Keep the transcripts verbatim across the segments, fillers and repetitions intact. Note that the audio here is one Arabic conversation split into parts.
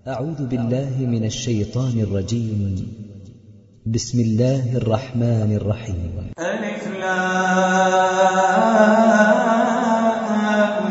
أعوذ بالله من الشيطان الرجيم. بسم الله الرحمن الرحيم. ألف لام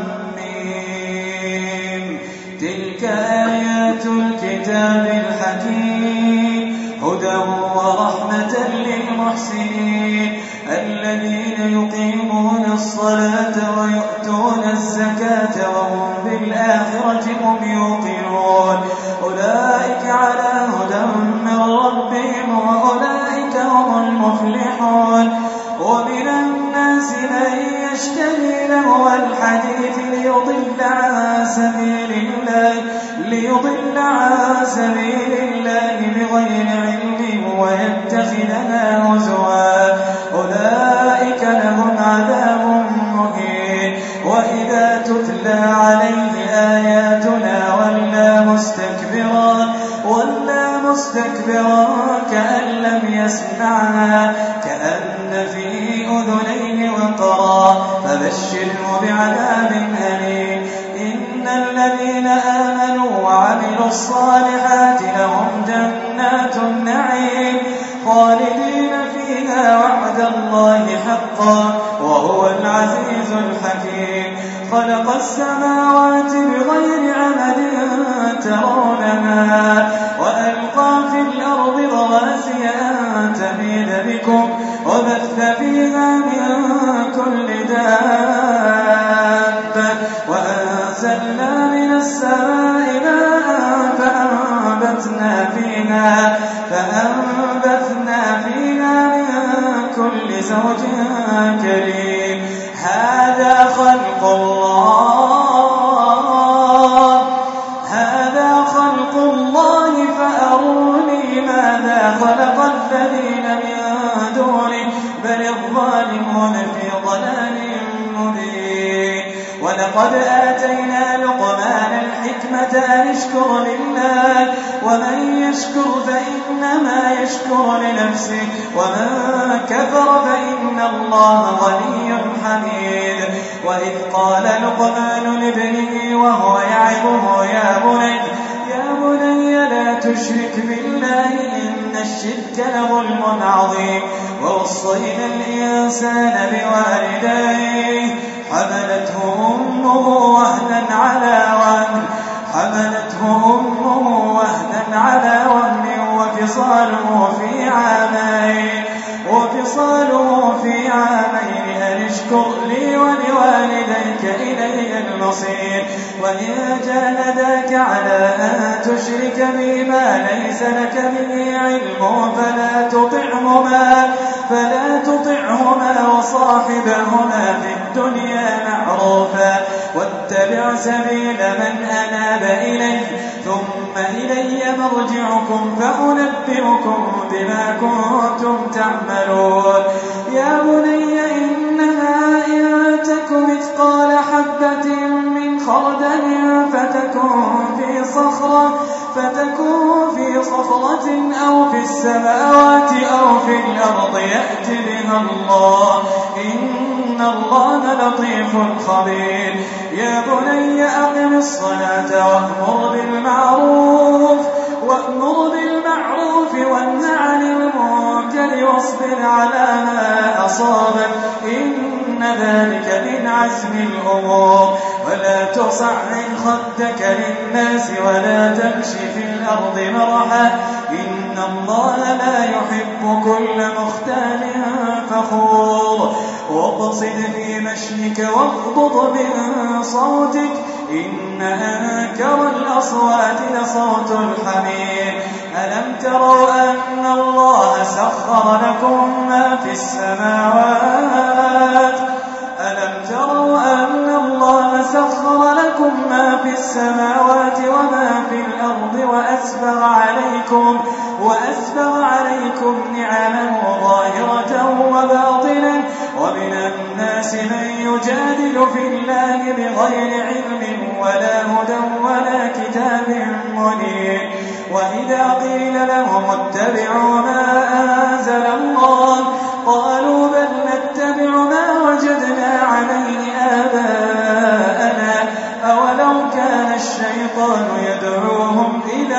ميم. تلك آيات الكتاب الحكيم هدى ورحمة للمحسنين الذين يقيمون الصلاة ويؤتون الزكاة وهم بالآخرة هم يوقنون أولئك على هدى من ربهم وأولئك هم المفلحون. ومن الناس من يشتري لهو الحديث ليضل عن سبيل الله ليضل عن سبيل الله بغير علم ويتخذها هزوا أولئك لهم عذاب مهين. وإذا تتلى عليه آياتنا ولى مستكبرا ولا مستكبرا كأن لم يسمعها كأن في أذنيه وقرا فبشره بعذاب أليم. إن الذين آمنوا وعملوا الصالحات لهم جنات النعيم خالدين فيها وعد الله حقا وهو العزيز الحكيم. خلق السماوات بغير عمد ترونها وألقى في الأرض رواسي أن تميد بكم وبث فيها من كل دابة وأنزلنا من السماء ماء فأنبتنا فيها فأنبتنا فيها من كل زوج كريم. هذا خلق الله هذا خلق الله فأروني ماذا خلق الذين من دونه بل الظالمون في ضلال مبين. ولقد آتينا لقمان الحكمة أن اشكر لله ومن يشكر فإنما يشكر لنفسه ومن كفر فإن الله غني حميد. وإذ قال لقمان لابنه وهو يعظه يا بني يا بني لا تشرك بالله إن الشرك لظلم عظيم. ووصينا الإنسان بوالديه حملته أمه وهنا على وهن حملته أمه وهنا على وهن وفصاله في عامين وفصاله في عامين أن اشكر لي ولوالديك إلي المصير. وإن جاهداك على أن تشرك بي ما ليس لك به علم فلا تطعهما فلا تطعهما وصاحبهما في الدنيا معروفا واتبع سبيل من أناب إلي ثم إلي مرجعكم فأنبئكم بما كنتم تعملون. يا بني إنها إن تك مثقال حبة من خردل فتكون في صخرة فتكون في صخرة أو في السماوات أو في الأرض يأت بها الله إن الله لطيف خبير. يا بني أقم الصلاة وأمر بالمعروف وأمر بالمعروف وانه عن المنكر واصبر على ما أصابك إن ذلك من عزم الأمور. ولا تصعر خدك للناس ولا تمشي في الأرض مرحا إن الله لا يحب كل مختال فخور. واقصد في مشيك واغضض من صوتك إن أنكر الأصوات لصوت الحمير. ألم تروا أن الله سخر لكم ما في السماوات ألم تروا أن الله سخر لكم ما في السماوات وما في الأرض وأسبغ عليكم وأسبغ عليكم نعمه ظاهرة وباطنة. ومن الناس من يجادل في الله بغير علم ولا هدى ولا كتاب منير. وإذا قيل لهم اتبعوا ما أنزل الله قالوا بل نتبع ما وجدنا عليه آباءنا أولو كان الشيطان يدعوهم إلى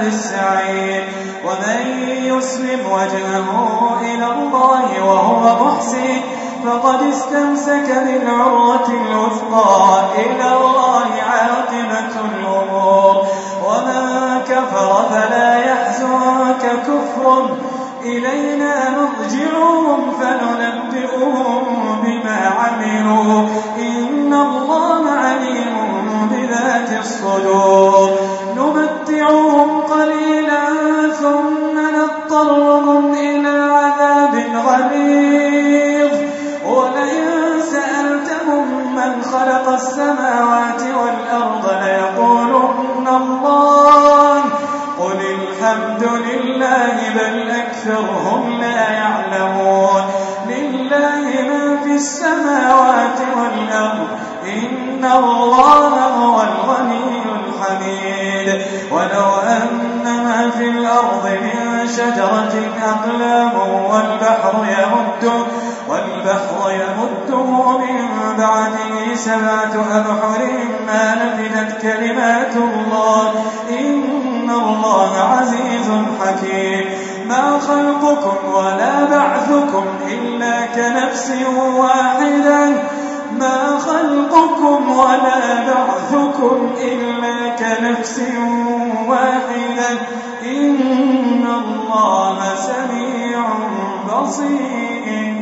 السعير ومن يسلم وجهه إلى الله وهو محسن فقد استمسك بالعروة الوثقى إلى الله عاقبة الأمور ومن كفر فلا يحزنك كفر إلينا مرجعهم فننبئهم بما عملوا إن الله عليم بذات الصدور نمتعهم قليلا ثم نضطرهم إلى عذاب غليظ ولئن سألتهم من خلق السماوات والأرض ليقولن الله قل الحمد لله بل أكثرهم لا يعلمون لله من في السماوات والأرض إن الله هو الغني الحميد ولو أن ما في الأرض من شجرة أقلام والبحر يمده والبحر يمده من بعده سبعة أبحر ما نفدت كلمات الله إن الله عزيز حكيم ما خلقكم ولا بعثكم إلا كنفس واحدة ما خلقكم ولا بعثكم إلا كنفس واحدة إن الله سميع بصير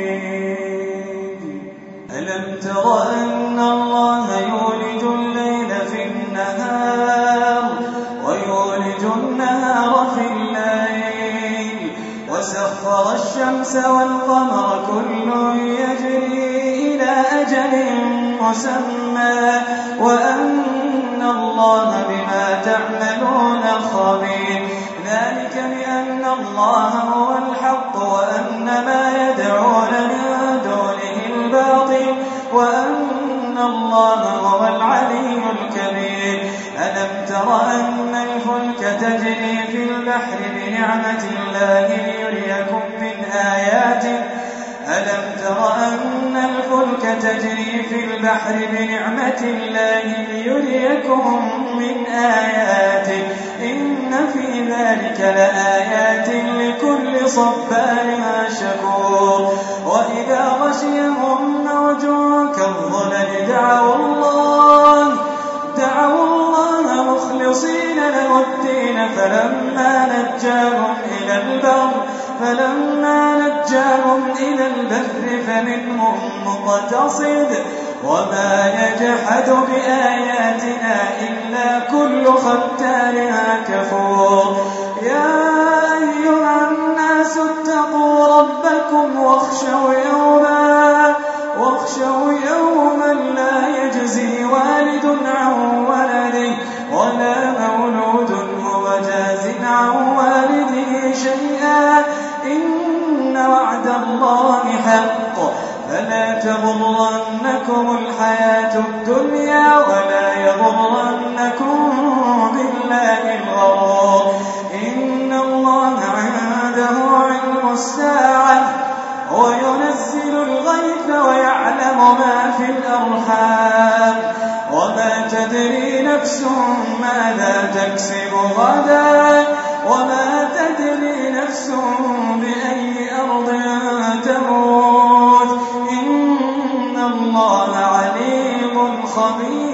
ألم تر أن الله يولج الليل في النهار ويولج النهار في الليل وسخر الشمس والقمر كل يجري إلى أجل مسمى وأن الله بما تعملون خبير ذلك بأن الله هو الحق وأن ما يدعون من دونه الباطل وأن الله هو العلي الكبير ألم تر أن الفلك تجري في البحر بنعمة الله ليريكم من آياته ألم تر أن الفلك تجري في البحر بنعمة الله ليريكم من آياته إن في ذلك لآيات لكل صبار شكور وإذا غشيهم موج كالظلل دعوا الله دعوا الله مخلصين له الدين فلما نجاهم إلى البر فلما نجاهم إلى البر فمنهم مقتصد وما يجحد بآياتنا إلا كل ختار كفور يا أيها الناس اتقوا ربكم واخشوا يوما واخشوا يوما لا يجزي والد عن ولده ولا مولود هو جاز عن والده شيئا إن وعد الله حق فلا تغرنكم الحياة الدنيا ولا يغرنكم بالله الغرور إن الله عنده علم الساعة وينزل الغيث ويعلم ما في الأرحام وما تدري نفس ماذا تكسب غدا وما تدري نفس بأي أرض تموت إن الله عليم خبير